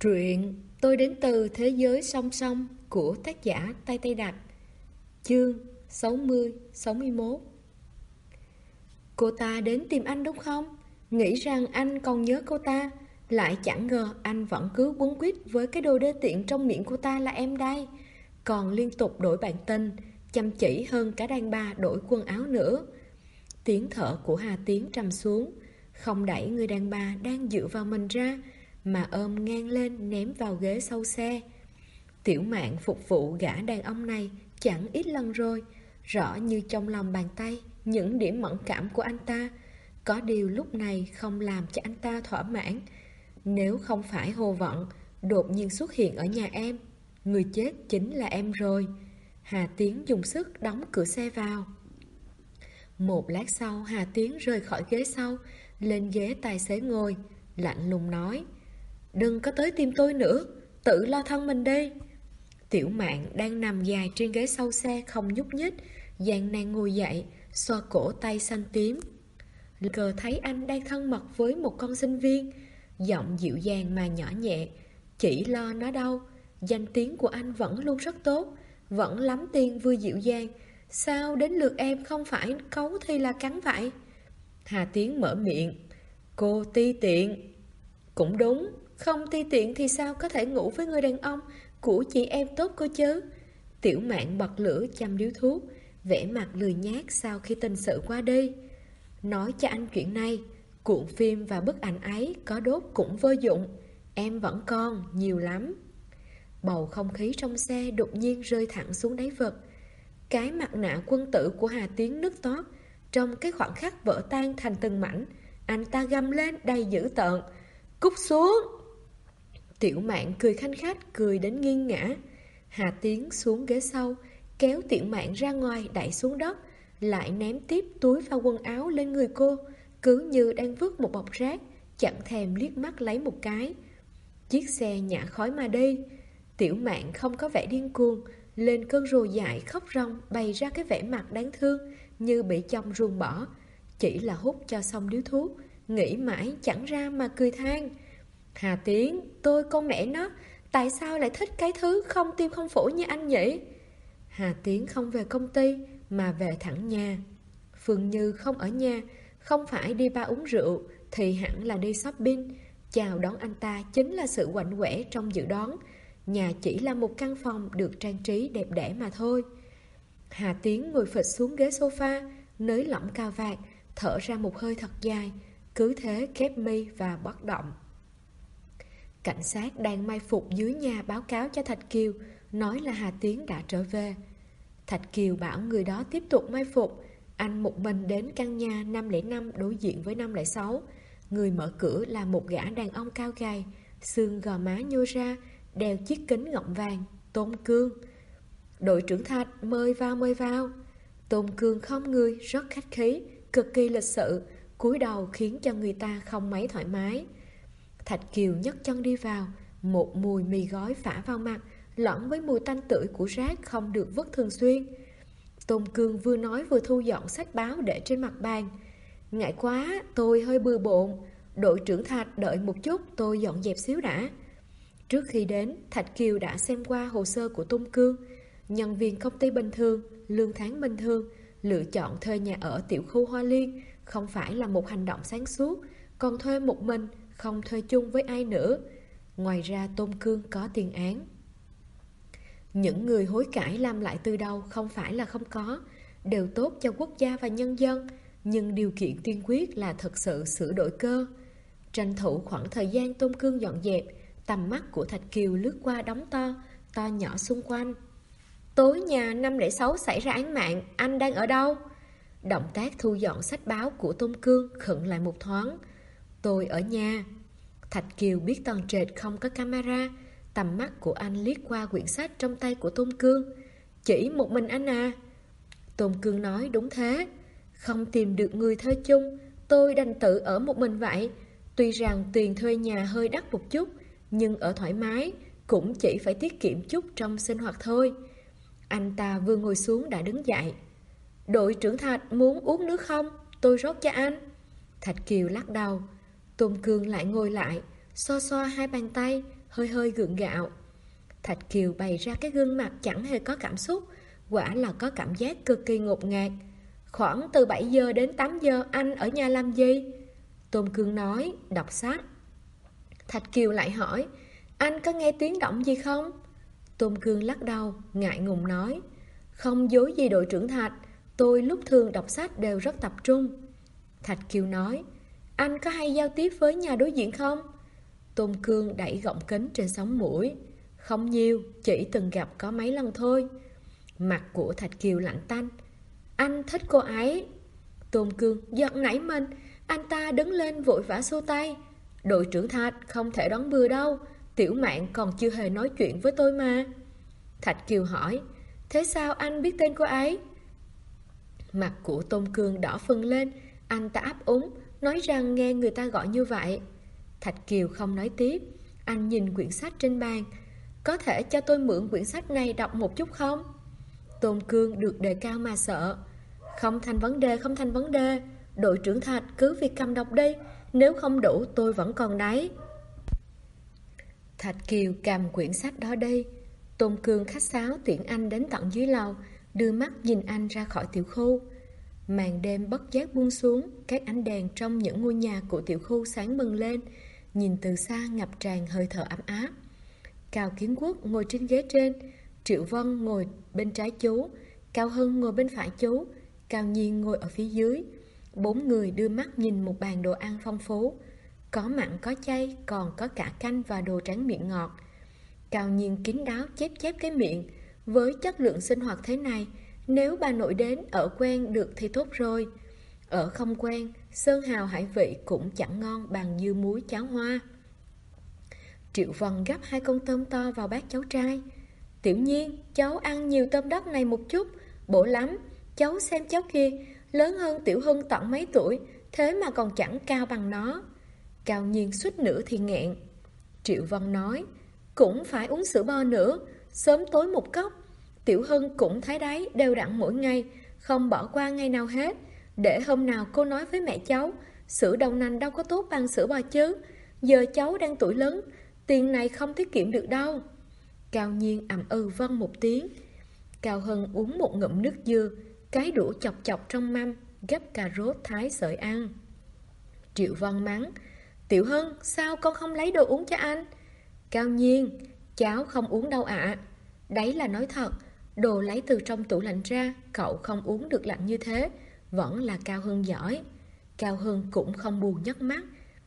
Truyện Tôi đến từ thế giới song song của tác giả Tay Tay Đặc. Chương 60-61. Cô ta đến tìm anh đúng không? Nghĩ rằng anh còn nhớ cô ta, lại chẳng ngờ anh vẫn cứ quấn quýt với cái đồ đê tiện trong miệng cô ta là em đây. Còn liên tục đổi bạn tình, chăm chỉ hơn cả đàn bà đổi quần áo nữa. Tiếng thở của Hà Tiến trầm xuống, không đẩy người đàn bà đang dựa vào mình ra, mà ôm ngang lên ném vào ghế sau xe. Tiểu Mạn phục vụ gã đàn ông này chẳng ít lần rồi, rõ như trong lòng bàn tay những điểm mẫn cảm của anh ta. Có điều lúc này không làm cho anh ta thỏa mãn. Nếu không phải Hồ Vận đột nhiên xuất hiện ở nhà em, người chết chính là em rồi. Hà Tiến dùng sức đóng cửa xe vào. Một lát sau, Hà Tiến rời khỏi ghế sau, lên ghế tài xế ngồi, lạnh lùng nói: "Đừng có tới tìm tôi nữa, tự lo thân mình đi." Tiểu Mạn đang nằm dài trên ghế sau xe không nhúc nhích, gian nan ngồi dậy, xoa cổ tay xanh tím. Cờ thấy anh đang thân mật với một con sinh viên, giọng dịu dàng mà nhỏ nhẹ: "Chỉ lo nó đâu, danh tiếng của anh vẫn luôn rất tốt, vẫn lắm tiền vừa dịu dàng. Sao đến lượt em không phải cấu thì là cắn vậy?" Hà Tiến mở miệng: "Cô ti tiện." "Cũng đúng, không ti tiện thì sao có thể ngủ với người đàn ông của chị em tốt cô chứ?" Tiểu Mạn bật lửa châm điếu thuốc, vẻ mặt lười nhác sau khi tình sự qua đi. "Nói cho anh chuyện này, cuộn phim và bức ảnh ấy có đốt cũng vô dụng, em vẫn còn nhiều lắm." Bầu không khí trong xe đột nhiên rơi thẳng xuống đáy vực. Cái mặt nạ quân tử của Hà Tiến nứt toác, trong cái khoảnh khắc vỡ tan thành từng mảnh. Anh ta gầm lên đầy dữ tợn: "Cút xuống!" Tiểu Mạn cười khanh khách, cười đến nghiêng ngã. Hà Tiến xuống ghế sau, kéo Tiểu Mạn ra ngoài đẩy xuống đất, lại ném tiếp túi và quần áo lên người cô, cứ như đang vứt một bọc rác, chẳng thèm liếc mắt lấy một cái. Chiếc xe nhả khói mà đi. Tiểu Mạn không có vẻ điên cuồng, lên cơn rồ dại khóc ròng, bày ra cái vẻ mặt đáng thương như bị chồng ruồng bỏ. Chỉ là hút cho xong điếu thuốc, nghĩ mãi chẳng ra mà cười than: "Hà Tiến, tôi con mẹ nó, tại sao lại thích cái thứ không tim không phổi như anh nhỉ?" Hà Tiến không về công ty mà về thẳng nhà. Phương Như không ở nhà, không phải đi bar uống rượu thì hẳn là đi shopping. Chào đón anh ta chính là sự quạnh quẻ trong dự đoán. Nhà chỉ là một căn phòng được trang trí đẹp đẽ mà thôi. Hà Tiến ngồi phịch xuống ghế sofa, nới lỏng cà vạt, thở ra một hơi thật dài, cứ thế khép mi và bất động. Cảnh sát đang mai phục dưới nhà báo cáo cho Thạch Kiều, nói là Hà Tiến đã trở về. Thạch Kiều bảo người đó tiếp tục mai phục. Anh một mình đến căn nhà 505 đối diện với 506. Người mở cửa là một gã đàn ông cao gầy, xương gò má nhô ra, đeo chiếc kính gọng vàng. Tôn Cương. "Đội trưởng Thạch, mời vào mời vào." Tôn Cương không người, rất khách khí, cực kỳ lịch sự, cúi đầu khiến cho người ta không mấy thoải mái. Thạch Kiều nhấc chân đi vào, một mùi mì gói phả vào mặt, lẫn với mùi tanh tưởi của rác không được vứt thường xuyên. Tôn Cương vừa nói vừa thu dọn sách báo để trên mặt bàn. "Ngại quá, tôi hơi bừa bộn. Đội trưởng Thạch đợi một chút, tôi dọn dẹp xíu đã." Trước khi đến, Thạch Kiều đã xem qua hồ sơ của Tôn Cương. Nhân viên công ty bình thường, lương tháng bình thường, lựa chọn thuê nhà ở tiểu khu Hoa Liên không phải là một hành động sáng suốt, còn thuê một mình, không thuê chung với ai nữa. Ngoài ra Tôn Cương có tiền án. Những người hối cải làm lại từ đầu không phải là không có, đều tốt cho quốc gia và nhân dân, nhưng điều kiện tiên quyết là thật sự sửa đổi cơ. Tranh thủ khoảng thời gian Tôn Cương dọn dẹp, tầm mắt của Thạch Kiều lướt qua đống to, to nhỏ xung quanh. "Tối nhà 506 xảy ra án mạng, anh đang ở đâu?" Động tác thu dọn sách báo của Tôn Cương khựng lại một thoáng. "Tôi ở nhà." Thạch Kiều biết tầng trệt không có camera, tầm mắt của anh liếc qua quyển sách trong tay của Tôn Cương. "Chỉ một mình anh à?" Tôn Cương nói: "Đúng thế. Không tìm được người thuê chung, tôi đành tự ở một mình vậy. Tuy rằng tiền thuê nhà hơi đắt một chút, nhưng ở thoải mái, cũng chỉ phải tiết kiệm chút trong sinh hoạt thôi." Anh ta vừa ngồi xuống đã đứng dậy. "Đội trưởng Thạch muốn uống nước không? Tôi rót cho anh." Thạch Kiều lắc đầu. Tôn Cương lại ngồi lại, xoa xoa hai bàn tay, hơi hơi gượng gạo. Thạch Kiều bày ra cái gương mặt chẳng hề có cảm xúc, quả là có cảm giác cực kỳ ngột ngạt. Khoảng từ 7 giờ đến 8 giờ anh ở nhà làm gì? Tôn Cương nói, đọc sách. Thạch Kiều lại hỏi, anh có nghe tiếng động gì không? Tôn Cương lắc đầu, ngại ngùng nói, không dối gì đội trưởng Thạch, tôi lúc thường đọc sách đều rất tập trung. Thạch Kiều nói, anh có hay giao tiếp với nhà đối diện không? Tôn Cương đẩy gọng kính trên sống mũi, không nhiều, chỉ từng gặp có mấy lần thôi. Mặt của Thạch Kiều lạnh tanh, anh thích cô ấy. Tôn Cương giật nảy mình, anh ta đứng lên vội vã xua tay, đội trưởng Thạch không thể đón bừa đâu, Tiểu Mạn còn chưa hề nói chuyện với tôi mà. Thạch Kiều hỏi, thế sao anh biết tên cô ấy? Mặt của Tôn Cương đỏ phừng lên, anh ta ấp úng, nói rằng nghe người ta gọi như vậy. Thạch Kiều không nói tiếp, anh nhìn quyển sách trên bàn, có thể cho tôi mượn quyển sách này đọc một chút không? Tôn Cương được đề cao mà sợ, không thành vấn đề, không thành vấn đề, đội trưởng Thạch cứ việc cầm đọc đi, nếu không đủ tôi vẫn còn đấy. Thạch Kiều cầm quyển sách đó đi. Tôn Cương khách sáo tiễn anh đến tận dưới lầu, đưa mắt nhìn anh ra khỏi tiểu khu. Màn đêm bất giác buông xuống, các ánh đèn trong những ngôi nhà của tiểu khu sáng bừng lên, nhìn từ xa ngập tràn hơi thở ấm áp. Cao Kiến Quốc ngồi trên ghế trên, Triệu Vân ngồi bên trái chú, Cao Hưng ngồi bên phải chú, Cao Nhiên ngồi ở phía dưới. 4 người đưa mắt nhìn một bàn đồ ăn phong phú, có mặn có chay, còn có cả canh và đồ tráng miệng ngọt. Cao Nhiên kín đáo chép chép cái miệng, với chất lượng sinh hoạt thế này, nếu bà nội đến ở quen được thì tốt rồi. Ở không quen, sơn hào hải vị cũng chẳng ngon bằng dưa muối cháo hoa. Triệu Vân gắp 2 con tôm to vào bát cháu trai. Tiểu Nhiên, cháu ăn nhiều tôm đất này một chút, bổ lắm. Cháu xem cháu kia, lớn hơn Tiểu Hưng tận mấy tuổi, thế mà còn chẳng cao bằng nó. Cao Nhiên suýt nữa thì nghẹn. Triệu Vân nói, cũng phải uống sữa bò nữa, sớm tối một cốc. Tiểu Hưng cũng thấy đấy, đều đặn mỗi ngày, không bỏ qua ngày nào hết. Để hôm nào cô nói với mẹ cháu, sữa đậu nành đâu có tốt bằng sữa bò chứ. Giờ cháu đang tuổi lớn, tiền này không tiết kiệm được đâu. Cao Nhiên ậm vâng một tiếng. Cao Hưng uống một ngụm nước dừa, cái đũa chọc chọc trong mâm, gắp cà rốt thái sợi ăn. Triệu Vân mắng, Tiểu Hưng, sao con không lấy đồ uống cho anh? Cao Nhiên, cháu không uống đâu ạ. Đấy là nói thật, đồ lấy từ trong tủ lạnh ra, cậu không uống được lạnh như thế. Vẫn là Cao Hưng giỏi. Cao Hưng cũng không buồn nhấc mắt.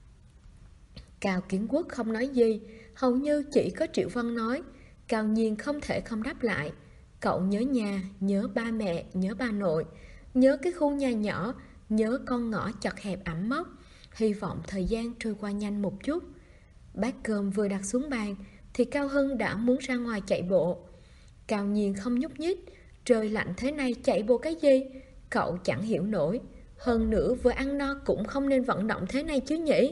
Cao Kiến Quốc không nói gì, hầu như chỉ có Triệu Vân nói. Cao Nhiên không thể không đáp lại. Cậu nhớ nhà, nhớ ba mẹ, nhớ bà nội, nhớ cái khu nhà nhỏ, nhớ con ngõ chật hẹp ẩm mốc. Hy vọng thời gian trôi qua nhanh một chút. Bát cơm vừa đặt xuống bàn thì Cao Hưng đã muốn ra ngoài chạy bộ. Cao Nhiên không nhúc nhích. Trời lạnh thế này chạy bộ cái gì? Cậu chẳng hiểu nổi. Hơn nữa vừa ăn no cũng không nên vận động thế này chứ nhỉ?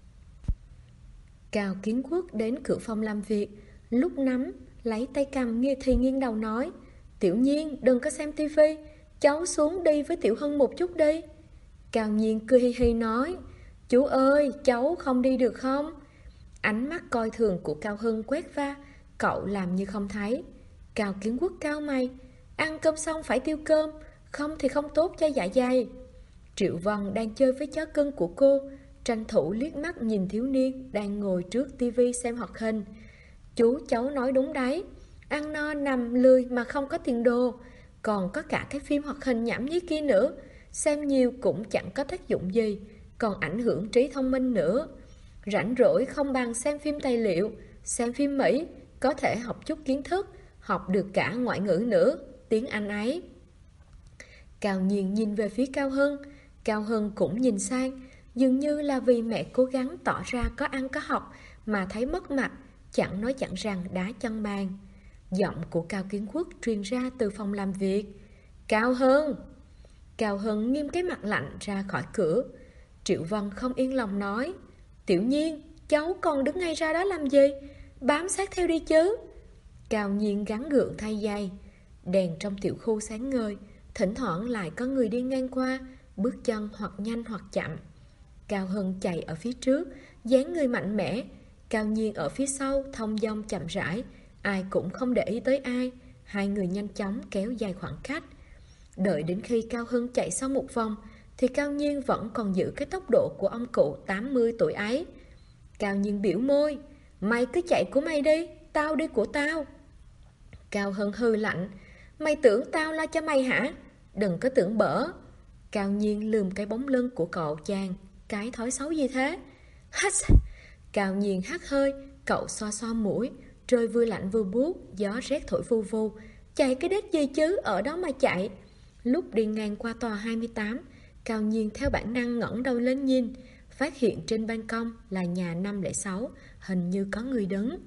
Cao Kiến Quốc đến cửa phòng làm việc, lúc nắm lấy tay cầm thì nghiêng đầu nói, Tiểu Nhiên đừng có xem tivi, cháu xuống đi với Tiểu Hưng một chút đi. Cao Nhiên cười hi hi nói, chú ơi, cháu không đi được không? Ánh mắt coi thường của Cao Hưng quét qua, cậu làm như không thấy. Cao Kiến Quốc cau mày, ăn cơm xong phải tiêu cơm, không thì không tốt cho dạ dày. Triệu Vân đang chơi với chó cưng của cô, tranh thủ liếc mắt nhìn thiếu niên đang ngồi trước tivi xem hoạt hình. Chú cháu nói đúng đấy, ăn no nằm lười mà không có tiền đồ, còn có cả cái phim hoạt hình nhảm nhí kia nữa, xem nhiều cũng chẳng có tác dụng gì, còn ảnh hưởng trí thông minh nữa. Rảnh rỗi không bằng xem phim tài liệu, xem phim Mỹ, có thể học chút kiến thức, học được cả ngoại ngữ nữa, tiếng Anh ấy. Cao Nhiên nhìn về phía Cao Hưng, Cao Hưng cũng nhìn sang, dường như là vì mẹ cố gắng tỏ ra có ăn có học mà thấy mất mặt, chẳng nói chẳng rằng đá chân bàn. Giọng của Cao Kiến Quốc truyền ra từ phòng làm việc. Cao Hưng! Cao Hưng nghiêm cái mặt lạnh ra khỏi cửa. Triệu Vân không yên lòng nói, Tiểu Nhiên, cháu còn đứng ngay ra đó làm gì? Bám sát theo đi chứ. Cao Nhiên gắng gượng thay giày. Đèn trong tiểu khu sáng ngời, thỉnh thoảng lại có người đi ngang qua, bước chân hoặc nhanh hoặc chậm. Cao Hưng chạy ở phía trước, dáng người mạnh mẽ, Cao Nhiên ở phía sau thong dong chậm rãi, ai cũng không để ý tới ai. Hai người nhanh chóng kéo dài khoảng cách. Đợi đến khi Cao Hưng chạy xong một vòng thì Cao Nhiên vẫn còn giữ cái tốc độ của ông cụ 80 tuổi ấy. Cao Nhiên biểu môi, mày cứ chạy của mày đi, tao đi của tao. Cao Hưng hừ lạnh, mày tưởng tao lo cho mày hả? Đừng có tưởng bở. Cao Nhiên lườm cái bóng lưng của cậu chàng, cái thói xấu gì thế? Hắt! Cao Nhiên hắt hơi, cậu xoa xoa mũi, trời vừa lạnh vừa buốt, gió rét thổi vù vù. Chạy cái đếch gì chứ, ở đó mà chạy. Lúc đi ngang qua tòa 28, Cao Nhiên theo bản năng ngẩng đầu lên nhìn, phát hiện trên ban công là nhà 506, hình như có người đứng.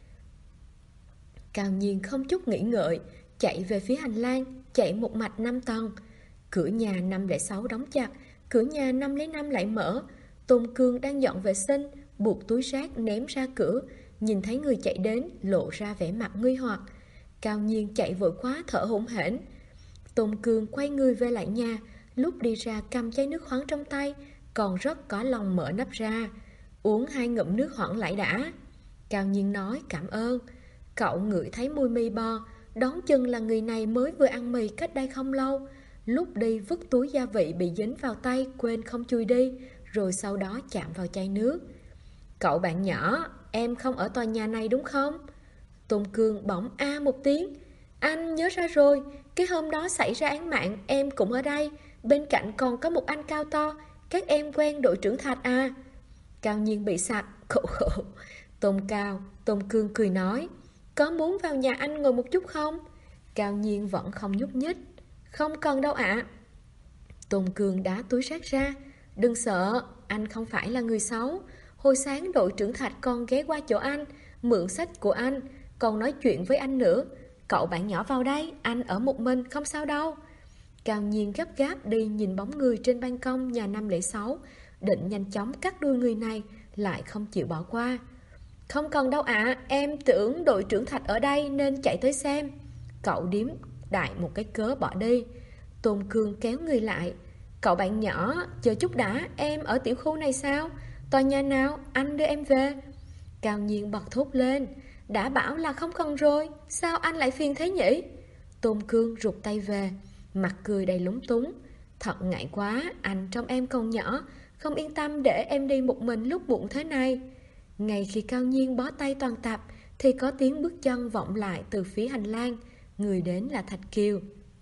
Cao Nhiên không chút nghĩ ngợi, chạy về phía hành lang, chạy một mạch 5 tầng. Cửa nhà 506 đóng chặt, cửa nhà 505 lại mở. Tôn Cương đang dọn vệ sinh, buộc túi rác ném ra cửa, nhìn thấy người chạy đến, lộ ra vẻ mặt nguy hoặc. Cao Nhiên chạy vội quá thở hổn hển. Tôn Cương quay người về lại nhà, lúc đi ra cầm chai nước khoáng trong tay, còn rất có lòng mở nắp ra. Uống 2 ngụm nước hoãn lại đã. Cao Nhiên nói cảm ơn. Cậu ngửi thấy mùi mì bò, đoán chừng là người này mới vừa ăn mì cách đây không lâu. Lúc đi vứt túi gia vị bị dính vào tay, quên không chui đi, rồi sau đó chạm vào chai nước. Cậu bạn nhỏ, em không ở tòa nhà này đúng không? Tôn Cương bỗng a một tiếng. Anh nhớ ra rồi, cái hôm đó xảy ra án mạng em cũng ở đây, bên cạnh còn có một anh cao to, các em quen đội trưởng Thạch à? Cao Nhiên bị sặc, khổ khổ. Tôn Cương cười nói, có muốn vào nhà anh ngồi một chút không? Cao Nhiên vẫn không nhúc nhích. Không cần đâu ạ. Tôn Cương đá túi rác ra. Đừng sợ, anh không phải là người xấu. Hồi sáng đội trưởng Thạch còn ghé qua chỗ anh, mượn sách của anh, còn nói chuyện với anh nữa. Cậu bạn nhỏ vào đây, anh ở một mình, không sao đâu. Cao Nhiên gấp gáp đi nhìn bóng người trên ban công nhà 506, định nhanh chóng cắt đuôi người này, lại không chịu bỏ qua. Không cần đâu ạ, em tưởng đội trưởng Thạch ở đây nên chạy tới xem. Cậu điếm đại một cái cớ bỏ đi. Tôn Cương kéo người lại. Cậu bạn nhỏ, chờ chút đã, em ở tiểu khu này sao? Tòa nhà nào, anh đưa em về. Cao Nhiên bật thốt lên. Đã bảo là không cần rồi, sao anh lại phiền thế nhỉ? Tôn Cương rụt tay về, mặt cười đầy lúng túng. Thật ngại quá, anh trong em còn nhỏ, không yên tâm để em đi một mình lúc muộn thế này. Ngay khi Cao Nhiên bó tay toàn tập thì có tiếng bước chân vọng lại từ phía hành lang. Người đến là Thạch Kiều.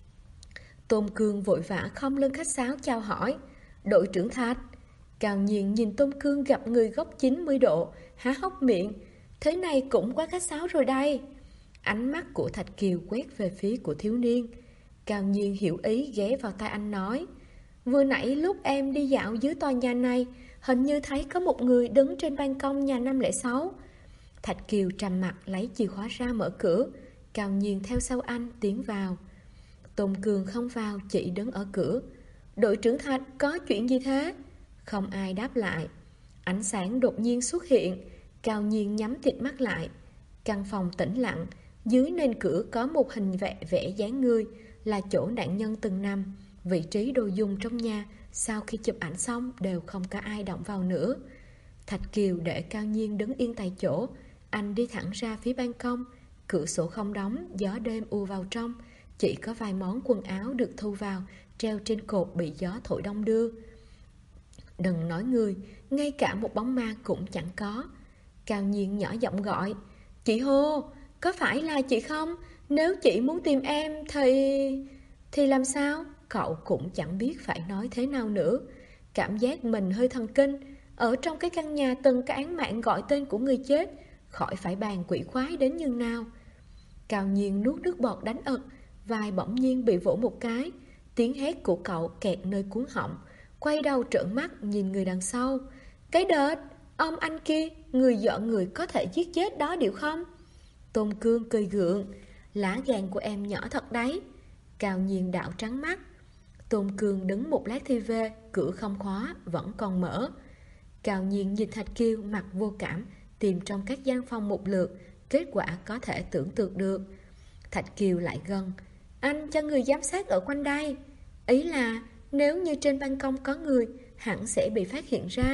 Tôn Cương vội vã khom lưng khách sáo chào hỏi. Đội trưởng Thạch. Cao Nhiên nhìn Tôn Cương gặp người góc 90 độ, há hốc miệng. Thế này cũng quá khách sáo rồi đây. Ánh mắt của Thạch Kiều quét về phía của thiếu niên. Cao Nhiên hiểu ý ghé vào tai anh nói, vừa nãy lúc em đi dạo dưới tòa nhà này, hình như thấy có một người đứng trên ban công nhà 506. Thạch Kiều trầm mặt lấy chìa khóa ra mở cửa. Cao Nhiên theo sau anh tiến vào. Tôn Cường không vào, chỉ đứng ở cửa. Đội trưởng Thạch, có chuyện gì thế? Không ai đáp lại. Ánh sáng đột nhiên xuất hiện. Cao Nhiên nhắm thịt mắt lại. Căn phòng tĩnh lặng. Dưới nền cửa có một hình vẽ dáng người, là chỗ nạn nhân từng nằm. Vị trí đồ dùng trong nhà sau khi chụp ảnh xong đều không có ai động vào nữa. Thạch Kiều để Cao Nhiên đứng yên tại chỗ. Anh đi thẳng ra phía ban công. Cửa sổ không đóng, gió đêm ùa vào trong. Chỉ có vài món quần áo được thu vào, treo trên cột bị gió thổi đong đưa. Đừng nói người, ngay cả một bóng ma cũng chẳng có. Cao Nhiên nhỏ giọng gọi, chị Hồ, có phải là chị không? Nếu chị muốn tìm em thì làm sao? Cậu cũng chẳng biết phải nói thế nào nữa. Cảm giác mình hơi thần kinh. Ở trong cái căn nhà từng cái án mạng gọi tên của người chết, khỏi phải bàn quỷ khoái đến nhường nào. Cao Nhiên nuốt nước bọt đánh ực, vai bỗng nhiên bị vỗ một cái. Tiếng hét của cậu kẹt nơi cuống họng. Quay đầu trợn mắt nhìn người đằng sau. Cái đợt, ông anh kia, người dọn người có thể giết chết đó điệu không? Tôn Cương cười gượng, lá gan của em nhỏ thật đấy. Cao Nhiên đảo trắng mắt. Tôn Cương đứng một lát thì về, cửa không khóa, vẫn còn mở. Cao Nhiên nhìn Thạch Kiều mặt vô cảm, tìm trong các gian phòng một lượt, kết quả có thể tưởng tượng được. Thạch Kiều lại gần. Anh cho người giám sát ở quanh đây. Ý là nếu như trên ban công có người, hẳn sẽ bị phát hiện ra.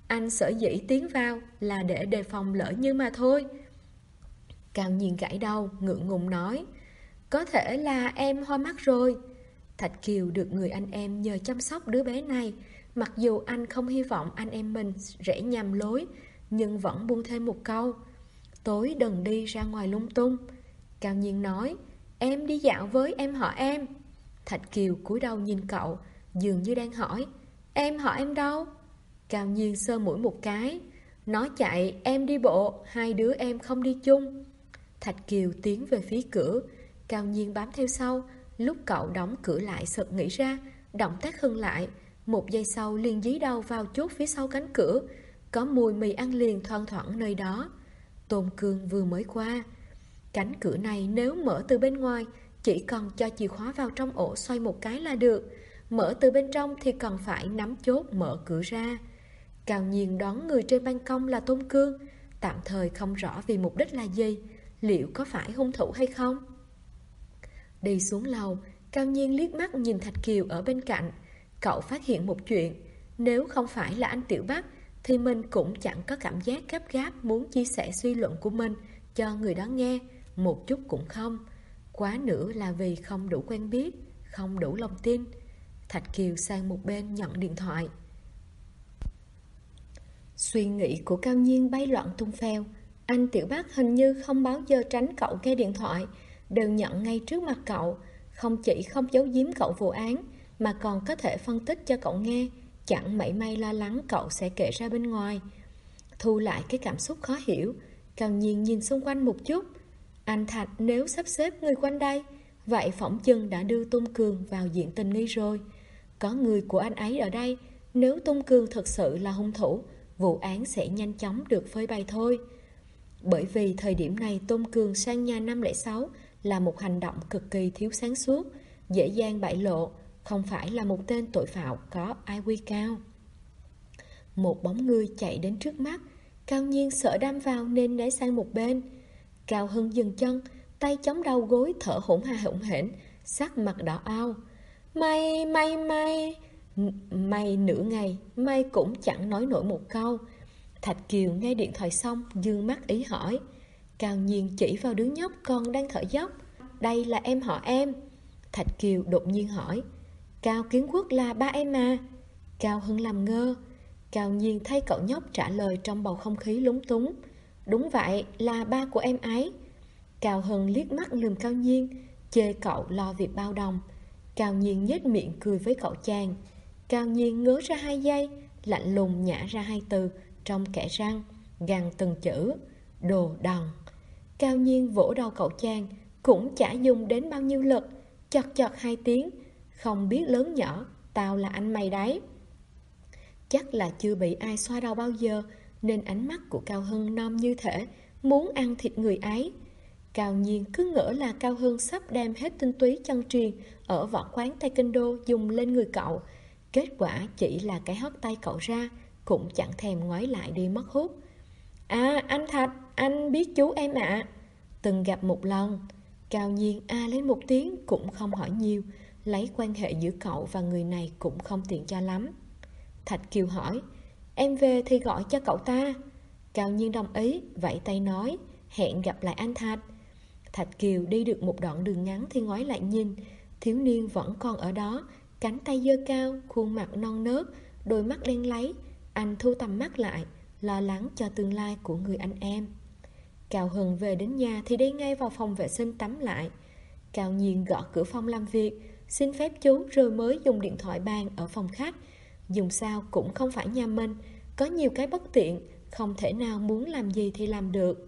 Anh sở dĩ tiến vào là để đề phòng lỡ như mà thôi. Cao Nhiên gãi đầu, ngượng ngùng nói, có thể là em hoa mắt rồi. Thạch Kiều được người anh em nhờ chăm sóc đứa bé này. Mặc dù anh không hy vọng anh em mình rẽ nhầm lối, nhưng vẫn buông thêm một câu, tối đừng đi ra ngoài lung tung. Cao Nhiên nói, em đi dạo với em họ em. Thạch Kiều cúi đầu nhìn cậu, dường như đang hỏi, em họ em đâu? Cao Nhiên sơ mũi một cái, nó chạy, em đi bộ, hai đứa em không đi chung. Thạch Kiều tiến về phía cửa, Cao Nhiên bám theo sau. Lúc cậu đóng cửa lại sực nghĩ ra, động tác khựng lại. Một giây sau liền dí đầu vào chốt phía sau cánh cửa. Có mùi mì ăn liền thoang thoảng nơi đó. Tôn Cương vừa mới qua. Cánh cửa này nếu mở từ bên ngoài, chỉ cần cho chìa khóa vào trong ổ xoay một cái là được. Mở từ bên trong thì còn phải nắm chốt mở cửa ra. Cao Nhiên đón người trên ban công là Tôn Cương, tạm thời không rõ vì mục đích là gì, liệu có phải hung thủ hay không. Đi xuống lầu, Cao Nhiên liếc mắt nhìn Thạch Kiều ở bên cạnh. Cậu phát hiện một chuyện, nếu không phải là anh Tiểu Bắc thì mình cũng chẳng có cảm giác gấp gáp muốn chia sẻ suy luận của mình cho người đó nghe, một chút cũng không. Quá nữa là vì không đủ quen biết, không đủ lòng tin. Thạch Kiều sang một bên nhận điện thoại. Suy nghĩ của Cao Nhiên bay loạn tung phèo. Anh Tiểu Bắc hình như không bao giờ tránh cậu nghe điện thoại, đều nhận ngay trước mặt cậu. Không chỉ không giấu giếm cậu vụ án, mà còn có thể phân tích cho cậu nghe, chẳng mảy may lo lắng cậu sẽ kể ra bên ngoài. Thu lại cái cảm xúc khó hiểu, Cao Nhiên nhìn xung quanh một chút. Anh Thạch nếu sắp xếp người quanh đây, vậy phỏng chừng đã đưa Tôn Cường vào diện tình nghi rồi. Có người của anh ấy ở đây, nếu Tôn Cường thực sự là hung thủ, vụ án sẽ nhanh chóng được phơi bày thôi. Bởi vì thời điểm này Tôn Cường sang nhà 506 là một hành động cực kỳ thiếu sáng suốt, dễ dàng bại lộ, không phải là một tên tội phạm có IQ cao. Một bóng người chạy đến trước mắt, Cao Nhiên sợ đâm vào nên né sang một bên. Cao Hưng dừng chân, tay chống đầu gối thở hổn hển, sắc mặt đỏ ao. May nửa ngày, may cũng chẳng nói nổi một câu. Thạch Kiều nghe điện thoại xong, dương mắt ý hỏi. Cao Nhiên chỉ vào đứa nhóc còn đang thở dốc. Đây là em họ em. Thạch Kiều đột nhiên hỏi. Cao Kiến Quốc là ba em à? Cao Hưng làm ngơ. Cao Nhiên thấy cậu nhóc trả lời trong bầu không khí lúng túng. Đúng vậy, là ba của em ấy. Cao Hưng liếc mắt lườm Cao Nhiên, chê cậu lo việc bao đồng. Cao Nhiên nhếch miệng cười với cậu chàng. Cao Nhiên ngớ ra 2 giây, lạnh lùng nhả ra 2 từ trong kẽ răng, gằn từng chữ, đồ đần. Cao Nhiên vỗ đầu cậu chàng, cũng chả dùng đến bao nhiêu lực, chọt chọt 2 tiếng, không biết lớn nhỏ, tao là anh mày đấy. Chắc là chưa bị ai xoa đầu bao giờ, nên ánh mắt của Cao Hưng nom như thể muốn ăn thịt người ấy. Cao Nhiên cứ ngỡ là Cao Hưng sắp đem hết tinh túy chân truyền ở võ quán Taekwondo dùng lên người cậu. Kết quả chỉ là cái hót tay cậu ra, cũng chẳng thèm ngoái lại đi mất hút. À, anh Thạch, anh biết chú em ạ. Từng gặp một lần. Cao Nhiên lên một tiếng cũng không hỏi nhiều, lấy quan hệ giữa cậu và người này cũng không tiện cho lắm. Thạch Kiều hỏi, em về thì gọi cho cậu ta. Cao Nhiên đồng ý, vẫy tay nói, hẹn gặp lại anh Thạch. Thạch Kiều đi được một đoạn đường ngắn thì ngoái lại nhìn, thiếu niên vẫn còn ở đó, cánh tay giơ cao, khuôn mặt non nớt, đôi mắt đen láy. Anh thu tầm mắt lại, lo lắng cho tương lai của người anh em. Cao Hưng về đến nhà thì đi ngay vào phòng vệ sinh tắm lại. Cao Nhiên gõ cửa phòng làm việc, xin phép chú rồi mới dùng điện thoại bàn ở phòng khách. Dùng sao cũng không phải nhà mình, có nhiều cái bất tiện, không thể nào muốn làm gì thì làm được.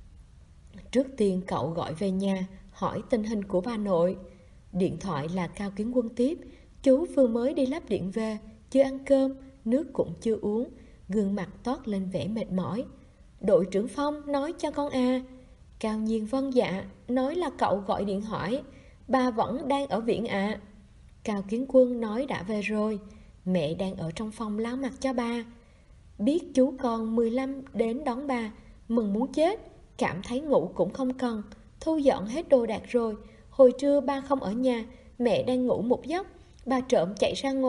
Trước tiên cậu gọi về nhà, hỏi tình hình của bà nội. Điện thoại là Cao Kiến Quân tiếp. Chú vừa mới đi lắp điện về, chưa ăn cơm, nước cũng chưa uống, gương mặt toát lên vẻ mệt mỏi. Đội trưởng Phong nói cho con à. Cao Nhiên vâng dạ, nói là cậu gọi điện hỏi. Bà vẫn đang ở viện ạ. Cao Kiến Quân nói đã về rồi, mẹ đang ở trong phòng lau mặt cho bà. Biết chú còn 15 đến đón bà, mừng muốn chết, cảm thấy ngủ cũng không cần, thu dọn hết đồ đạc rồi. Hồi trưa ba không ở nhà, mẹ đang ngủ một giấc, bà trộm chạy ra ngoài,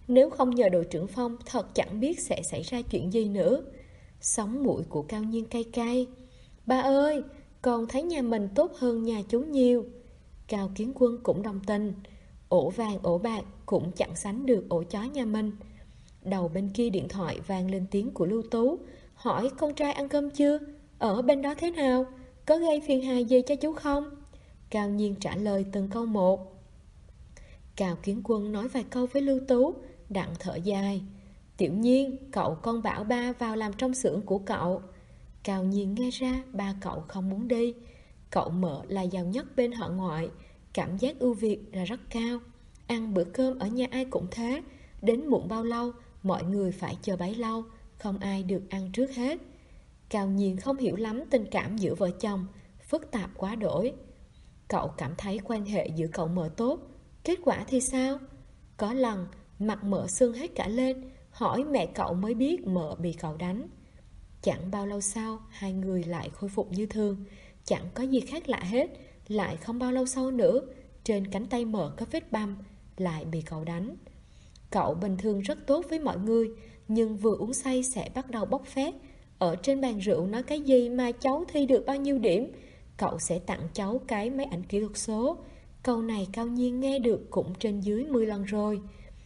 nếu không nhờ đội trưởng Phong thật chẳng biết sẽ xảy ra chuyện gì nữa. Sống mũi của Cao Nhiên cay cay. Ba ơi, con thấy nhà mình tốt hơn nhà chú nhiều. Cao Kiến Quân cũng đồng tình. Ổ vàng ổ bạc cũng chẳng sánh được ổ chó nhà mình. Đầu bên kia điện thoại vang lên tiếng của Lưu Tú, hỏi con trai ăn cơm chưa? Ở bên đó thế nào? Có gây phiền hà gì cho chú không? Cao Nhiên trả lời từng câu một. Cao Kiến Quân nói vài câu với Lưu Tú, đặng thở dài. Tiểu Nhiên, cậu con bảo ba vào làm trong xưởng của cậu. Cao Nhiên nghe ra ba cậu không muốn đi. Cậu Mợ là giàu nhất bên họ ngoại, cảm giác ưu việt là rất cao. Ăn bữa cơm ở nhà ai cũng thế, đến muộn bao lâu, mọi người phải chờ bấy lâu, không ai được ăn trước hết. Cao Nhiên không hiểu lắm tình cảm giữa vợ chồng, phức tạp quá đổi. Cậu cảm thấy quan hệ giữa cậu Mợ tốt, kết quả thì sao? Có lần, mặt Mợ sưng hết cả lên, hỏi mẹ cậu mới biết Mợ bị cậu đánh. Chẳng bao lâu sau, hai người lại khôi phục như thường, chẳng có gì khác lạ hết. Lại không bao lâu sau nữa, trên cánh tay Mợ có vết băm, lại bị cậu đánh. Cậu bình thường rất tốt với mọi người, nhưng vừa uống say sẽ bắt đầu bốc phét. Ở trên bàn rượu nói cái gì mà cháu thi được bao nhiêu điểm, cậu sẽ tặng cháu cái máy ảnh kỹ thuật số. Câu này Cao Nhiên nghe được cũng trên dưới 10 lần rồi.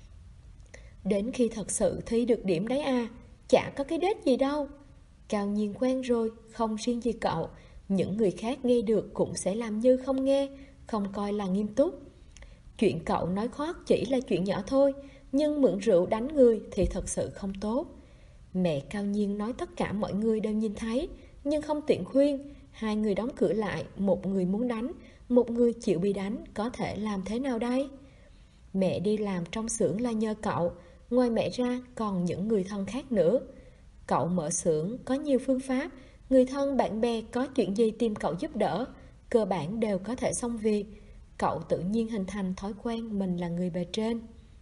Đến khi thật sự thi được điểm đấy à, chả có cái đết gì đâu. Cao Nhiên quen rồi, không riêng gì cậu, những người khác nghe được cũng sẽ làm như không nghe, không coi là nghiêm túc. Chuyện cậu nói khoác chỉ là chuyện nhỏ thôi, nhưng mượn rượu đánh người thì thật sự không tốt. Mẹ Cao Nhiên nói tất cả mọi người đều nhìn thấy, nhưng không tiện khuyên. Hai người đóng cửa lại, một người muốn đánh, một người chịu bị đánh, có thể làm thế nào đây? Mẹ đi làm trong xưởng là nhờ cậu, ngoài mẹ ra còn những người thân khác nữa. Cậu mở xưởng có nhiều phương pháp, người thân bạn bè có chuyện gì tìm cậu giúp đỡ, cơ bản đều có thể xong việc. Cậu tự nhiên hình thành thói quen mình là người bề trên.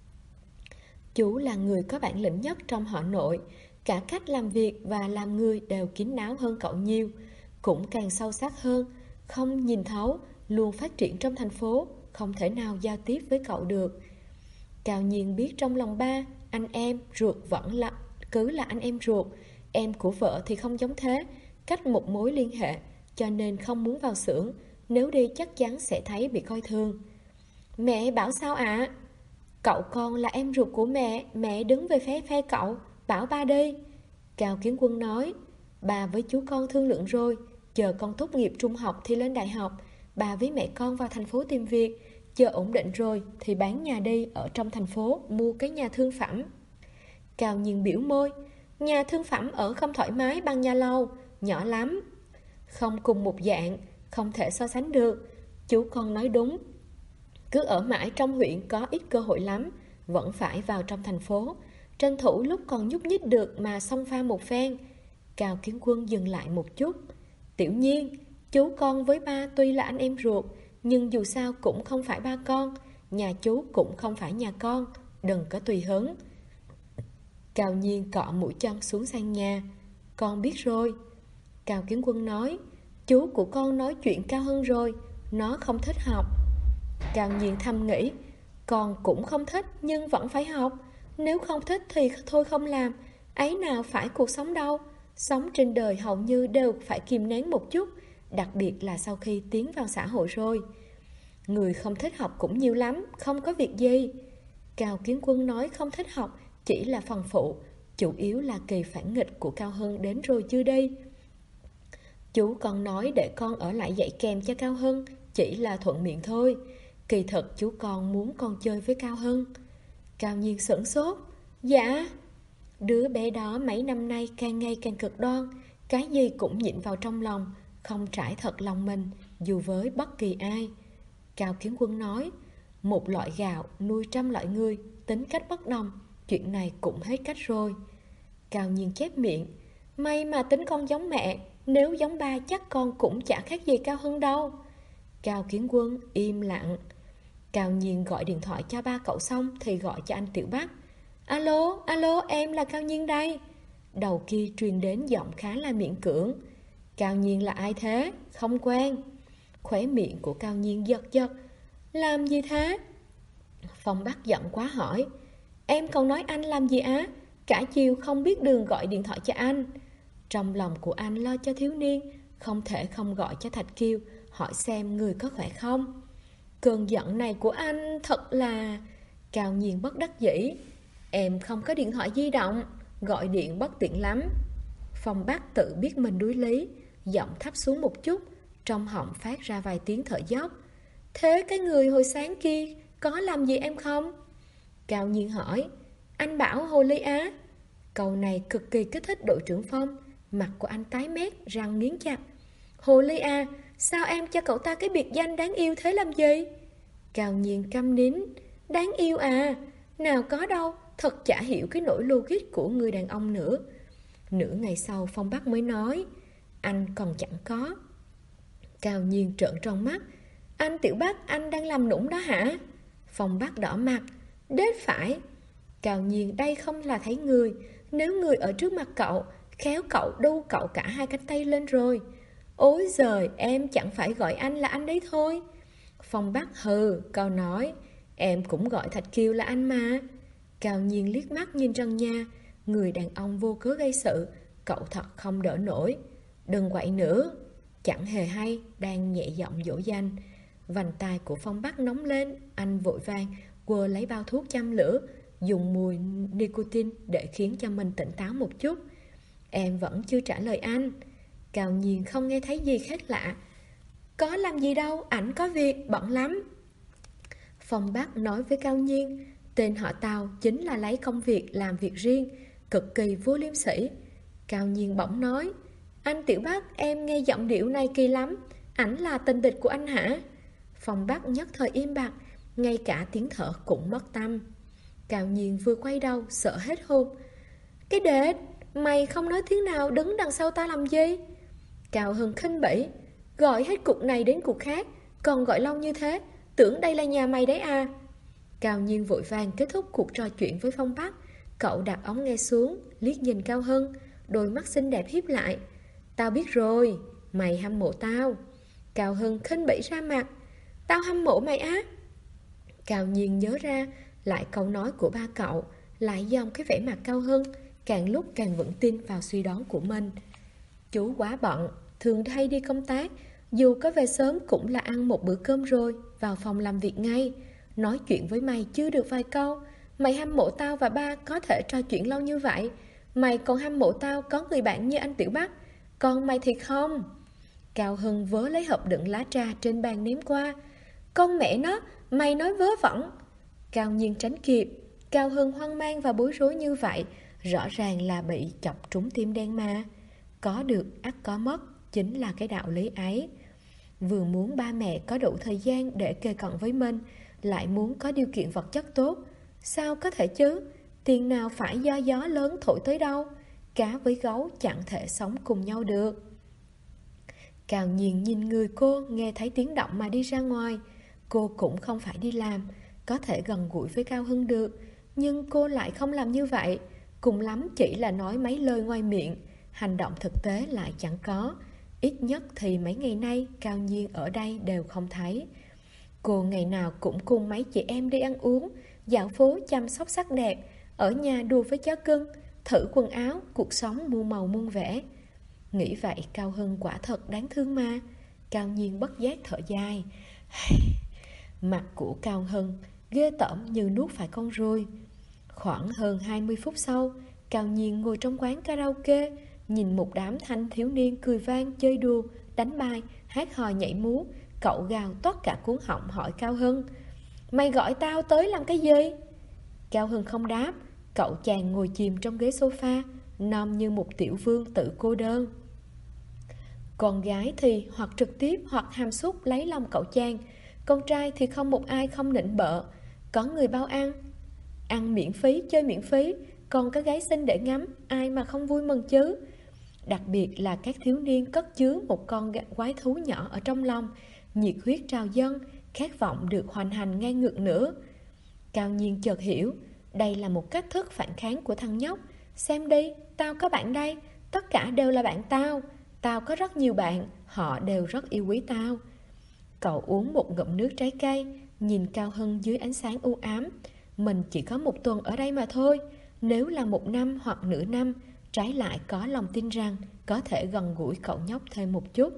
Chú là người có bản lĩnh nhất trong họ nội, cả cách làm việc và làm người đều kín đáo hơn cậu nhiều, cũng càng sâu sắc hơn, không nhìn thấu, luôn phát triển trong thành phố, không thể nào giao tiếp với cậu được. Cao Nhiên biết trong lòng ba, anh em ruột vẫn là cứ là anh em ruột, em của vợ thì không giống thế, cách một mối liên hệ, cho nên không muốn vào xưởng, nếu đi chắc chắn sẽ thấy bị coi thường. Mẹ bảo sao ạ? Cậu con là em ruột của mẹ, mẹ đứng về phe cậu, bảo ba đi. Cao Kiến Quân nói, bà với chú con thương lượng rồi, chờ con tốt nghiệp trung học thì lên đại học, bà với mẹ con vào thành phố tìm việc, chờ ổn định rồi thì bán nhà đi ở trong thành phố mua cái nhà thương phẩm. Cao Nhiên biểu môi, nhà thương phẩm ở không thoải mái bằng nhà lầu, nhỏ lắm, không cùng một dạng, không thể so sánh được. Chú con nói đúng, cứ ở mãi trong huyện có ít cơ hội lắm, vẫn phải vào trong thành phố, tranh thủ lúc còn nhúc nhích được mà xông pha một phen. Cao Kiến Quân dừng lại một chút. Tiểu Nhiên, chú con với ba tuy là anh em ruột, nhưng dù sao cũng không phải ba con, nhà chú cũng không phải nhà con, đừng có tùy hứng. Cao Nhiên cọ mũi chân xuống sàn nhà. Con biết rồi. Cao Kiến Quân nói, chú của con nói chuyện Cao Hân rồi, nó không thích học. Cao Nhiên thầm nghĩ, con cũng không thích nhưng vẫn phải học, nếu không thích thì thôi không làm, ấy nào phải cuộc sống đâu. Sống trên đời hầu như đều phải kìm nén một chút, đặc biệt là sau khi tiến vào xã hội rồi. Người không thích học cũng nhiều lắm, không có việc gì. Cao Kiến Quân nói không thích học chỉ là phần phụ, chủ yếu là kỳ phản nghịch của Cao Hân đến rồi chưa đi. Chú còn nói để con ở lại dạy kèm cho Cao Hân, chỉ là thuận miệng thôi. Kỳ thật chú con muốn con chơi với Cao Hân. Cao Nhiên sửng sốt. Dạ. Đứa bé đó mấy năm nay càng ngày càng cực đoan, cái gì cũng nhịn vào trong lòng, không trải thật lòng mình, dù với bất kỳ ai. Cao Kiến Quân nói, một loại gạo nuôi 100 loại người, tính cách bất đồng, chuyện này cũng hết cách rồi. Cao Nhiên chép miệng, may mà tính con giống mẹ, nếu giống ba chắc con cũng chả khác gì Cao Hân đâu. Cao Kiến Quân im lặng. Cao Nhiên gọi điện thoại cho ba cậu xong thì gọi cho anh Tiểu Bắc. Alo, alo, em là Cao Nhiên đây. Đầu kia truyền đến giọng khá là miễn cưỡng. Cao Nhiên là ai thế? Không quen. Khóe miệng của Cao Nhiên giật giật. Làm gì thế? Phong Bắc giận quá hỏi. Em còn nói anh làm gì á? Cả chiều không biết đường gọi điện thoại cho anh. Trong lòng của anh lo cho thiếu niên, không thể không gọi cho Thạch Kiều, hỏi xem người có khỏe không. Cơn giận này của anh thật là... Cao Nhiên bất đắc dĩ. Em không có điện thoại di động, gọi điện bất tiện lắm. Phong Bắc tự biết mình đuối lý, giọng thấp xuống một chút, trong họng phát ra vài tiếng thở dốc. Thế cái người hồi sáng kia có làm gì em không? Cao Nhiên hỏi. Anh bảo hồ ly á. Câu này cực kỳ kích thích đội trưởng Phong. Mặt của anh tái mét, răng nghiến chặt. Hồ ly à, sao em cho cậu ta cái biệt danh đáng yêu thế làm gì? Cao Nhiên câm nín. Đáng yêu à? Nào có đâu, thật chả hiểu cái nỗi logic của người đàn ông nữa. Nửa ngày sau Phong Bắc mới nói. Anh còn chẳng có. Cao Nhiên trợn tròn mắt. Anh Tiểu Bắc, anh đang làm nũng đó hả? Phong Bắc đỏ mặt. Đết phải. Cao Nhiên đây không là thấy người. Nếu người ở trước mặt cậu, khéo cậu đu cậu cả hai cánh tay lên rồi. Ôi giời, em chẳng phải gọi anh là anh đấy thôi. Phong Bắc hừ, cậu nói. Em cũng gọi Thạch Kiều là anh mà. Cao Nhiên liếc mắt nhìn Trần Nha. Người đàn ông vô cớ gây sự, cậu thật không đỡ nổi. Đừng quậy nữa. Chẳng hề hay, đang nhẹ giọng dỗ dành. Vành tai của Phong Bắc nóng lên. Anh vội vàng quơ lấy bao thuốc châm lửa, dùng mùi nicotine để khiến cho mình tỉnh táo một chút. Em vẫn chưa trả lời anh. Cao Nhiên không nghe thấy gì khác lạ. Có làm gì đâu, ảnh có việc, bận lắm. Phong Bắc nói với Cao Nhiên, tên họ Tào chính là lấy công việc làm việc riêng, cực kỳ vô liêm sỉ. Cao Nhiên bỗng nói, anh Tiểu Bắc, em nghe giọng điệu này kỳ lắm, ảnh là tình địch của anh hả? Phong Bắc nhất thời im bặt, ngay cả tiếng thở cũng mất tâm. Cao Nhiên vừa quay đầu, sợ hết hồn. Cái đệt, mày không nói tiếng nào đứng đằng sau ta làm gì? Cao Hưng khinh bỉ, gọi hết cuộc này đến cuộc khác, còn gọi lâu như thế, tưởng đây là nhà mày đấy à? Cao Nhiên vội vàng kết thúc cuộc trò chuyện với Phong Bắc. Cậu đặt ống nghe xuống, liếc nhìn Cao Hưng, đôi mắt xinh đẹp híp lại. Tao biết rồi, mày hâm mộ tao. Cao Hưng khinh bỉ ra mặt. Tao hâm mộ mày á? Cao Nhiên nhớ ra lại câu nói của ba cậu, lại dòng cái vẻ mặt Cao Hưng, càng lúc càng vững tin vào suy đoán của mình. Chú quá bận, thường hay đi công tác, dù có về sớm cũng là ăn một bữa cơm rồi, vào phòng làm việc ngay. Nói chuyện với mày chưa được vài câu, mày hâm mộ tao và ba có thể trò chuyện lâu như vậy. Mày còn hâm mộ tao có người bạn như anh Tiểu Bắc, còn mày thì không. Cao Hưng vớ lấy hộp đựng lá trà trên bàn ném qua. Con mẹ nó, mày nói vớ vẩn. Cao Nhiên tránh kịp. Cao Hưng hoang mang và bối rối như vậy, rõ ràng là bị chọc trúng tim đen mà. Có được ắt có mất, chính là cái đạo lý ấy. Vừa muốn ba mẹ có đủ thời gian để kề cận với mình, lại muốn có điều kiện vật chất tốt. Sao có thể chứ? Tiền nào phải do gió lớn thổi tới đâu. Cá với gấu chẳng thể sống cùng nhau được. Cao Nhiên nhìn người cô, nghe thấy tiếng động mà đi ra ngoài. Cô cũng không phải đi làm, có thể gần gũi với Cao Hưng được, nhưng cô lại không làm như vậy. Cùng lắm chỉ là nói mấy lời ngoài miệng, hành động thực tế lại chẳng có. Ít nhất thì mấy ngày nay Cao Nhiên ở đây đều không thấy. Cô ngày nào cũng cùng mấy chị em đi ăn uống, dạo phố chăm sóc sắc đẹp, ở nhà đùa với chó cưng, thử quần áo, cuộc sống muôn màu muôn vẻ. Nghĩ vậy Cao Hưng quả thật đáng thương mà. Cao Nhiên bất giác thở dài. Mặt của Cao Hưng ghê tởm như nuốt phải con ruồi. Khoảng hơn 20 phút sau, Cao Nhiên ngồi trong quán karaoke, nhìn một đám thanh thiếu niên cười vang, chơi đùa, đánh bài, hát hò nhảy múa. Cậu gào toát cả cuống họng hỏi Cao Hưng, mày gọi tao tới làm cái gì? Cao Hưng không đáp. Cậu chàng ngồi chìm trong ghế sofa, nom như một tiểu vương tự cô đơn. Con gái thì hoặc trực tiếp hoặc hàm xúc lấy lòng cậu chàng. Con trai thì không một ai không nịnh bợ. Có người bao ăn miễn phí, chơi miễn phí, còn có gái xinh để ngắm, ai mà không vui mừng chứ. Đặc biệt là các thiếu niên cất chứa một con quái thú nhỏ ở trong lòng, nhiệt huyết trào dâng, khát vọng được hoành hành ngang ngược nữa. Cao Nhiên chợt hiểu, đây là một cách thức phản kháng của thằng nhóc. Xem đi, tao có bạn đây, tất cả đều là bạn tao. Tao có rất nhiều bạn, họ đều rất yêu quý tao. Cậu uống một ngụm nước trái cây, nhìn Cao Hưng dưới ánh sáng u ám. Mình chỉ có 1 tuần ở đây mà thôi. Nếu là 1 năm hoặc nửa năm, trái lại có lòng tin rằng có thể gần gũi cậu nhóc thêm một chút.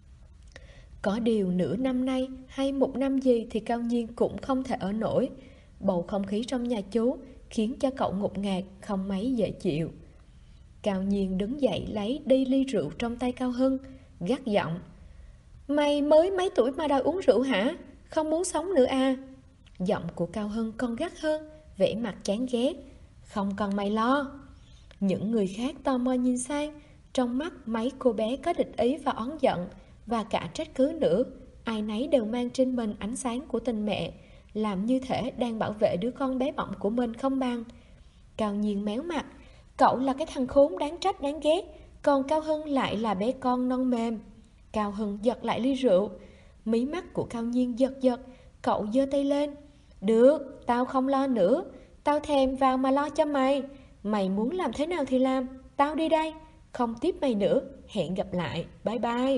Có điều nửa năm nay hay 1 năm gì thì Cao Nhiên cũng không thể ở nổi. Bầu không khí trong nhà chú khiến cho cậu ngột ngạt, không mấy dễ chịu. Cao Nhiên đứng dậy lấy đi ly rượu trong tay Cao Hưng, gắt giọng: Mày mới mấy tuổi mà đòi uống rượu hả? Không muốn sống nữa à? Giọng của Cao Hưng còn gắt hơn, vẻ mặt chán ghét: Không cần mày lo. Những người khác tò mò nhìn sang, trong mắt mấy cô bé có địch ý và oán giận, và cả trách cứ nữa. Ai nấy đều mang trên mình ánh sáng của tình mẹ, làm như thể đang bảo vệ đứa con bé bỏng của mình không bằng. Cao Nhiên méo mặt: Cậu là cái thằng khốn đáng trách đáng ghét, còn Cao Hưng lại là bé con non mềm. Cao Hưng giật lại ly rượu. Mí mắt của Cao Nhiên giật giật. Cậu giơ tay lên: Được, tao không lo nữa. Tao thèm vào mà lo cho mày. Mày muốn làm thế nào thì làm. Tao đi đây, không tiếp mày nữa. Hẹn gặp lại, bye bye.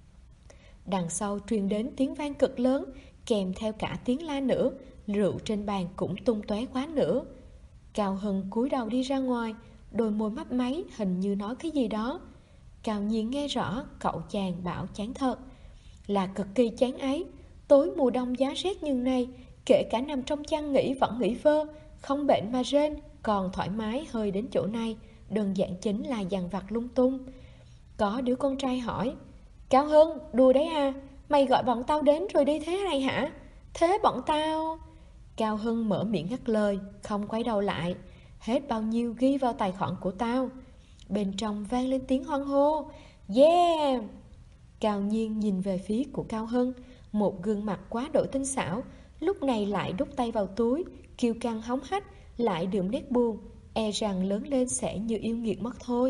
Đằng sau truyền đến tiếng vang cực lớn, kèm theo cả tiếng la nữa. Rượu trên bàn cũng tung tóe quá nữa. Cao Hưng cúi đầu đi ra ngoài, đôi môi mấp máy, hình như nói cái gì đó. Cao Nhiên nghe rõ cậu chàng bảo chán thật. Là cực kỳ chán ấy. Tối mùa đông giá rét như này, kể cả nằm trong chăn nghỉ vẫn nghỉ vơ, không bệnh mà rên, còn thoải mái hơi đến chỗ này. Đơn giản chính là dằn vặt lung tung. Có đứa con trai hỏi: Cao Hưng, đùa đấy à? Mày gọi bọn tao đến rồi đi thế này hả? Thế bọn tao... Cao Hưng mở miệng ngắt lời, không quay đầu lại. Hết bao nhiêu ghi vào tài khoản của tao. Bên trong vang lên tiếng hoan hô: Yeah! Cao Nhiên nhìn về phía của Cao Hưng, một gương mặt quá độ tinh xảo, lúc này lại đút tay vào túi, kiêu căng hống hách, lại đượm nét buồn, e rằng lớn lên sẽ như yêu nghiệt mất thôi.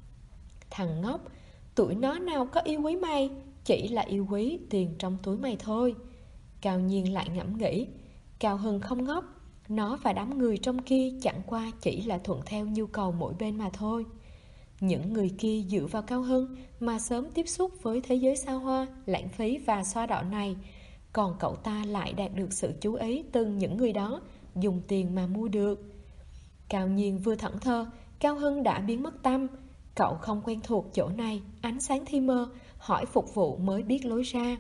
Thằng ngốc, tụi nó nào có yêu quý mày, chỉ là yêu quý tiền trong túi mày thôi. Cao Nhiên lại ngẫm nghĩ. Cao Hưng không ngốc, nó và đám người trong kia chẳng qua chỉ là thuận theo nhu cầu mỗi bên mà thôi. Những người kia dựa vào Cao Hưng mà sớm tiếp xúc với thế giới xa hoa, lãng phí và xoa đỏ này. Còn cậu ta lại đạt được sự chú ý từ những người đó, dùng tiền mà mua được. Cao Nhiên vừa thẫn thờ, Cao Hưng đã biến mất tâm. Cậu không quen thuộc chỗ này, ánh sáng thi mơ, hỏi phục vụ mới biết lối ra.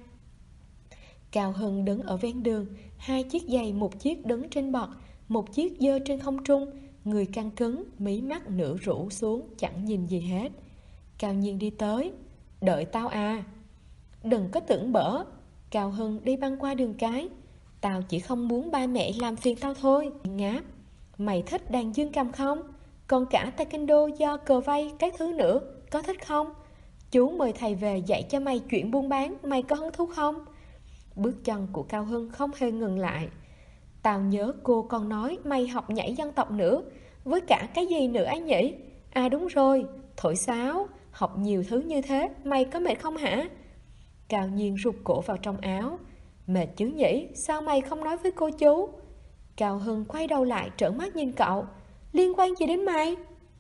Cao Hưng đứng ở ven đường, 2 chiếc giày, một chiếc đứng trên bậc, một chiếc giơ trên không trung, người căng cứng, mí mắt nửa rũ xuống, chẳng nhìn gì hết. Cao Nhiên đi tới: Đợi tao à? Đừng có tưởng bở. Cao Hưng đi băng qua đường cái: Tao chỉ không muốn ba mẹ làm phiền tao thôi. Ngáp: Mày thích đàn dương cầm không? Còn cả taekwondo do cờ vây các thứ nữa, có thích không? Chú mời thầy về dạy cho mày chuyện buôn bán, mày có hứng thú không? Bước chân của Cao Hưng không hề ngừng lại. Tao nhớ cô còn nói mày học nhảy dân tộc nữa, với cả cái gì nữa ấy nhỉ? À đúng rồi, thổi sáo. Học nhiều thứ như thế, mày có mệt không hả? Cao Nhiên rụt cổ vào trong áo: Mệt chứ nhỉ, sao mày không nói với cô chú? Cao Hưng quay đầu lại trợn mắt nhìn cậu: Liên quan gì đến mày?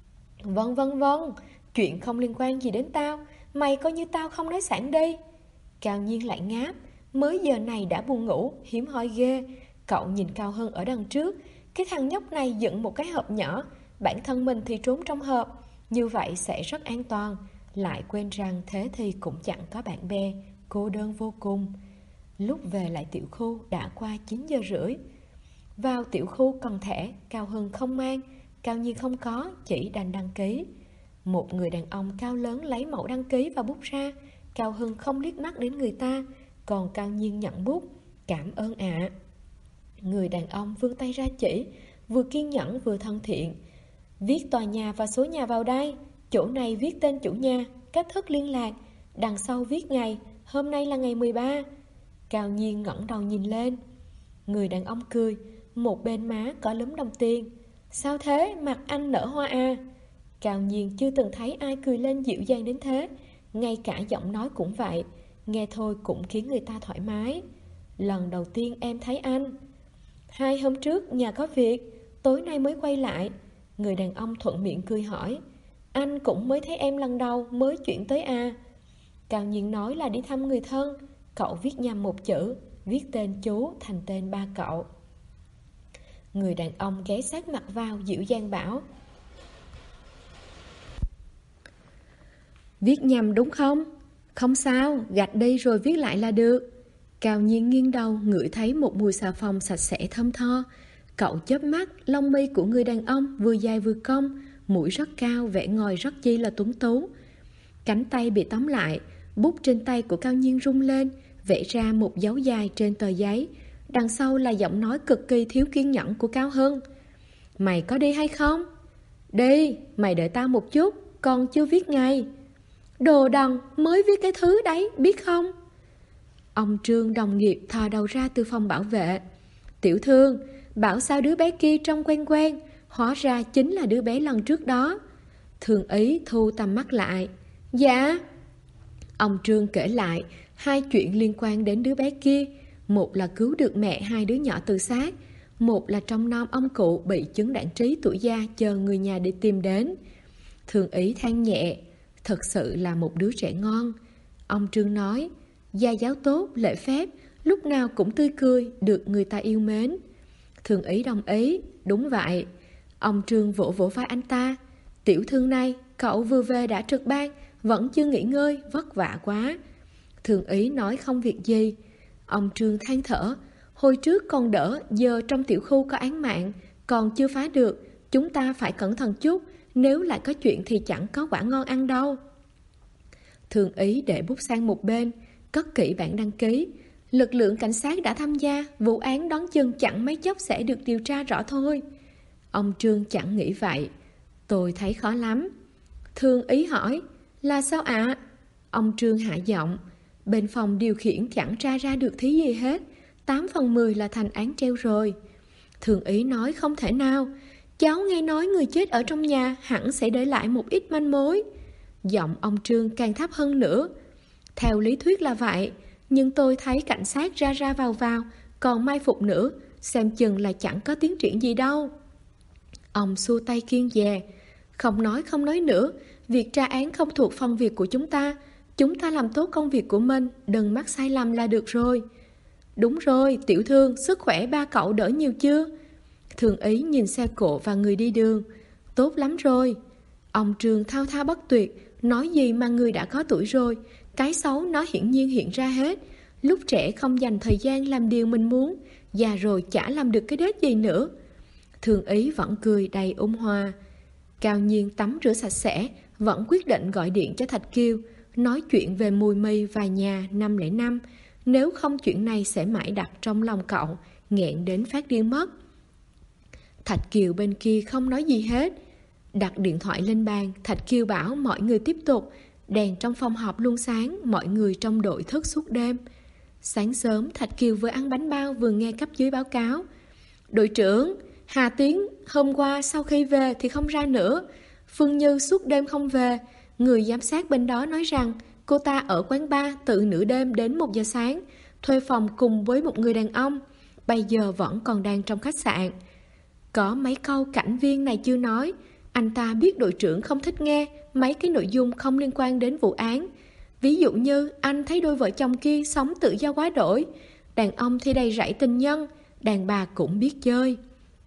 Vâng, chuyện không liên quan gì đến tao. Mày coi như tao không nói sẵn đi. Cao Nhiên lại ngáp. Mới giờ này đã buồn ngủ, hiếm hoi ghê. Cậu nhìn Cao Hưng ở đằng trước. Cái thằng nhóc này dựng một cái hộp nhỏ, bản thân mình thì trốn trong hộp, như vậy sẽ rất an toàn. Lại quên rằng thế thì cũng chẳng có bạn bè, cô đơn vô cùng. Lúc về lại tiểu khu đã qua 9 giờ rưỡi. Vào tiểu khu cần thẻ, Cao Hưng không mang, Cao Nhiên không có, chỉ đành đăng ký. Một người đàn ông cao lớn lấy mẫu đăng ký và bút ra. Cao Hưng không liếc mắt đến người ta, còn Cao Nhiên nhận bút: Cảm ơn ạ. Người đàn ông vươn tay ra chỉ, vừa kiên nhẫn vừa thân thiện: Viết tòa nhà và số nhà vào đây. Chỗ này viết tên chủ nhà, cách thức liên lạc, đằng sau viết ngày, hôm nay là ngày 13. Cao Nhiên ngẩng đầu nhìn lên. Người đàn ông cười, một bên má có lúm đồng tiền: Sao thế, mặt anh nở hoa à? Cao Nhiên chưa từng thấy ai cười lên dịu dàng đến thế, ngay cả giọng nói cũng vậy, nghe thôi cũng khiến người ta thoải mái. Lần đầu tiên em thấy anh. 2 hôm trước nhà có việc, tối nay mới quay lại. Người đàn ông thuận miệng cười hỏi: Anh cũng mới thấy em lần đầu, mới chuyển tới à? Cao Nhiên nói là đi thăm người thân. Cậu viết nhầm một chữ, viết tên chú thành tên ba cậu. Người đàn ông ghé sát mặt vào dịu dàng bảo: Viết nhầm đúng không? Không sao, gạch đi rồi viết lại là được. Cao Nhiên nghiêng đầu ngửi thấy một mùi xà phòng sạch sẽ thơm tho. Cậu chớp mắt, lông mi của người đàn ông vừa dài vừa cong, mũi rất cao, vẻ ngoài rất chi là tuấn tú. Cánh tay bị tóm lại, bút trên tay của Cao Nhiên rung lên, vẽ ra một dấu dài trên tờ giấy. Đằng sau là giọng nói cực kỳ thiếu kiên nhẫn của Cao Hưng. Mày có đi hay không? Đi, mày đợi tao một chút, còn chưa viết ngay. Đồ đần, mới viết cái thứ đấy, biết không? Ông Trương đồng nghiệp thò đầu ra từ phòng bảo vệ. Tiểu Thương, bảo sao đứa bé kia trông quen quen, hóa ra chính là đứa bé lần trước đó. Thường Ý thu tầm mắt lại. Dạ. Ông Trương kể lại hai chuyện liên quan đến đứa bé kia. Một là cứu được mẹ hai đứa nhỏ tự sát, một là trong nom ông cụ bị chứng đãng trí tuổi già chờ người nhà đi tìm đến. Thường Ý than nhẹ, thật sự là một đứa trẻ ngon. Ông Trương nói, gia giáo tốt, lễ phép, lúc nào cũng tươi cười, được người ta yêu mến. Thường Ý đồng ý, đúng vậy. Ông Trương vỗ vỗ vai anh ta. Tiểu Thương này, cậu vừa về đã trực ban, vẫn chưa nghỉ ngơi, vất vả quá. Thường Ý nói không việc gì. Ông Trương than thở, hồi trước còn đỡ, giờ trong tiểu khu có án mạng, còn chưa phá được, chúng ta phải cẩn thận chút, nếu lại có chuyện thì chẳng có quả ngon ăn đâu. Thường Ý để bút sang một bên, cất kỹ bản đăng ký. Lực lượng cảnh sát đã tham gia, vụ án đoán chừng chẳng mấy chốc sẽ được điều tra rõ thôi. Ông Trương chẳng nghĩ vậy. Tôi thấy khó lắm. Thường Ý hỏi, là sao ạ? Ông Trương hạ giọng, bên phòng điều khiển chẳng tra ra được thí gì hết, 8 phần 10 là thành án treo rồi. Thường Ý nói không thể nào, cháu nghe nói người chết ở trong nhà hẳn sẽ để lại một ít manh mối. Giọng ông Trương càng thấp hơn nữa. Theo lý thuyết là vậy, nhưng tôi thấy cảnh sát ra ra vào vào, còn mai phục nữa, xem chừng là chẳng có tiến triển gì đâu. Ông xua tay kiêng dè. Không nói nữa, việc tra án không thuộc phần việc của chúng ta. Chúng ta làm tốt công việc của mình, đừng mắc sai lầm là được rồi. Đúng rồi, Tiểu Thương, sức khỏe ba cậu đỡ nhiều chưa? Thường Ý nhìn xe cộ và người đi đường. Tốt lắm rồi. Ông Trương thao thao bất tuyệt, nói gì mà người đã có tuổi rồi, cái xấu nó hiển nhiên hiện ra hết. Lúc trẻ không dành thời gian làm điều mình muốn, già rồi chả làm được cái đết gì nữa. Thường Ý vẫn cười đầy ôn hòa. Cao Nhiên tắm rửa sạch sẽ, vẫn quyết định gọi điện cho Thạch Kiều, nói chuyện về mùi mì và nhà 505. Nếu không chuyện này sẽ mãi đặt trong lòng cậu, nghẹn đến phát điên mất. Thạch Kiều bên kia không nói gì hết. Đặt điện thoại lên bàn, Thạch Kiều bảo mọi người tiếp tục. Đèn trong phòng họp luôn sáng, mọi người trong đội thức suốt đêm. Sáng sớm, Thạch Kiều vừa ăn bánh bao vừa nghe cấp dưới báo cáo. Đội trưởng, Hà Tiến hôm qua sau khi về thì không ra nữa. Phương Như suốt đêm không về. Người giám sát bên đó nói rằng cô ta ở quán bar từ nửa đêm đến 1 giờ sáng, thuê phòng cùng với một người đàn ông. Bây giờ vẫn còn đang trong khách sạn. Có mấy câu cảnh viên này chưa nói. Anh ta biết đội trưởng không thích nghe mấy cái nội dung không liên quan đến vụ án. Ví dụ như anh thấy đôi vợ chồng kia sống tự do quá đổi, đàn ông thì đầy rẫy tình nhân, đàn bà cũng biết chơi.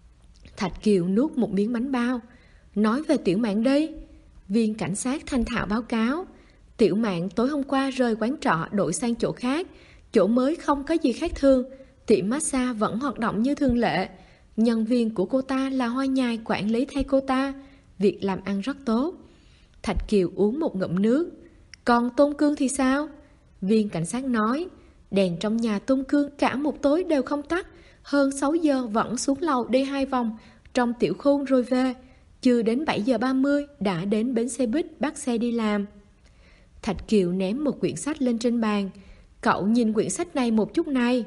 Thạch Kiều nuốt một miếng bánh bao. Nói về Tiểu Mạn đi. Viên cảnh sát thanh thạo báo cáo. Tiểu Mạn tối hôm qua rời quán trọ đổi sang chỗ khác. Chỗ mới không có gì khác thường. Tiệm massage vẫn hoạt động như thường lệ. Nhân viên của cô ta là Hoa Nhài quản lý thay cô ta. Việc làm ăn rất tốt. Thạch Kiều uống một ngụm nước. Còn Tôn Cương thì sao? Viên cảnh sát nói, đèn trong nhà Tôn Cương cả một tối đều không tắt. Hơn 6 giờ vẫn xuống lầu đi 2 vòng trong tiểu khu rồi về. Chưa đến 7 giờ 30 đã đến bến xe buýt bắt xe đi làm. Thạch Kiều ném một quyển sách lên trên bàn. Cậu nhìn quyển sách này một chút này.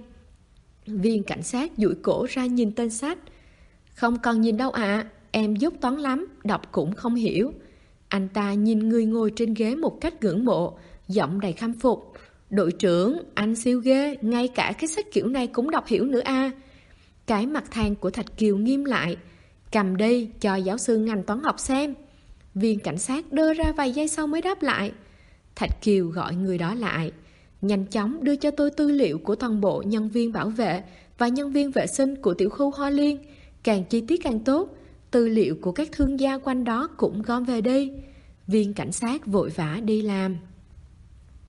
Viên cảnh sát duỗi cổ ra nhìn tên sách. Không cần nhìn đâu ạ, em dốt toán lắm, đọc cũng không hiểu. Anh ta nhìn người ngồi trên ghế một cách ngưỡng mộ, giọng đầy khâm phục. Đội trưởng, anh siêu ghê, ngay cả cái sách kiểu này cũng đọc hiểu nữa à. Cái mặt than của Thạch Kiều nghiêm lại. Cầm đi, cho giáo sư ngành toán học xem. Viên cảnh sát đưa ra vài giây sau mới đáp lại. Thạch Kiều gọi người đó lại. Nhanh chóng đưa cho tôi tư liệu của toàn bộ nhân viên bảo vệ và nhân viên vệ sinh của tiểu khu Hoa Liên. Càng chi tiết càng tốt. Tư liệu của các thương gia quanh đó cũng gom về đi. Viên cảnh sát vội vã đi làm.